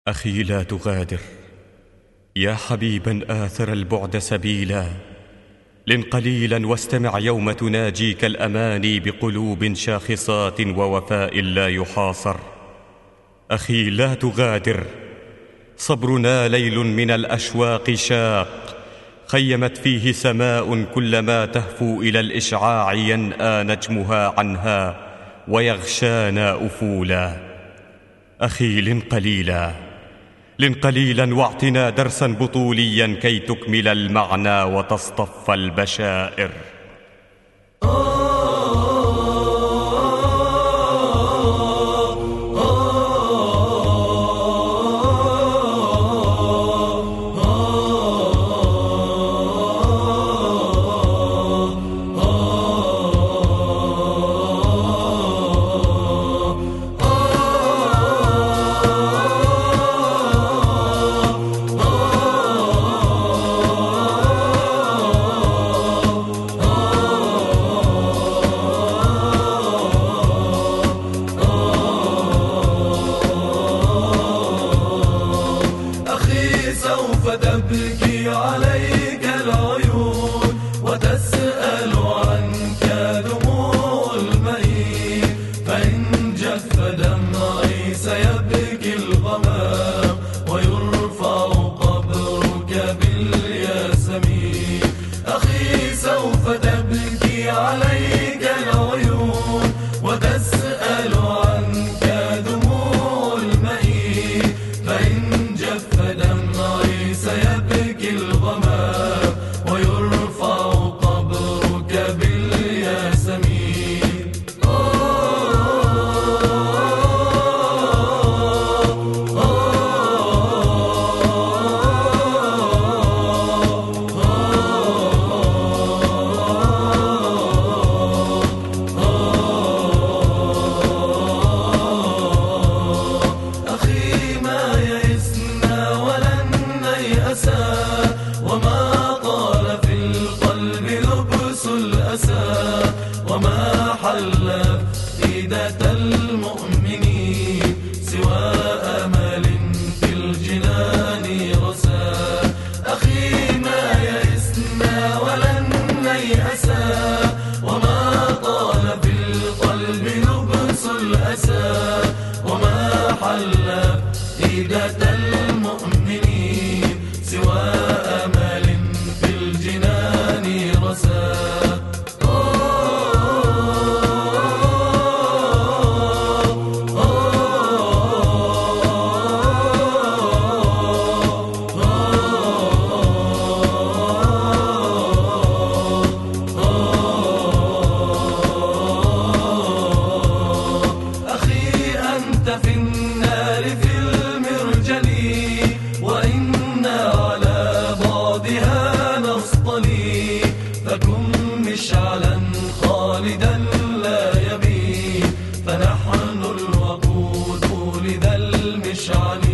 أخي لا تغادر يا حبيبا آثر البعد سبيلا. لن قليلا واستمع يوم تناجيك الأماني بقلوب شاخصات ووفاء لا يحاصر. أخي لا تغادر، صبرنا ليل من الأشواق شاق، خيمت فيه سماء كلما تهفو إلى الإشعاع ينأى نجمها عنها ويغشانا أفولا. أخي لن قليلا واعطنا درسا بطوليا كي تكمل المعنى وتصطف البشائر. سوف تبكي عليك العيون وتسأل عنك دموع المئين، فإن جف دمعي سيبكي الغمام ويرفع قبرك بالياسمين. أخي سوف تبكي عليك العيون وتسأل عنك دموع المئين، فإن جف دمعي سيبكي الغمام ويرفع قبرك بالياسمين. أخي ما يئسنا ولن نيأسا، وما طال في القلب لبس الأسى، وما حل أفئدة المؤمنين سوى أمل في الجنان رسى. أخي ما يئسنا ولن نيأسا، وما طال في القلب لبس الأسى، وما حل أفئدة المؤمنين سوى أمل في الجنان رسى. أخي أنت في النار في المرجل، وإنا على بعدها نصطلي، فكن مشعلا خالدا لا يبي، فنحن الوقود لذا المشعل.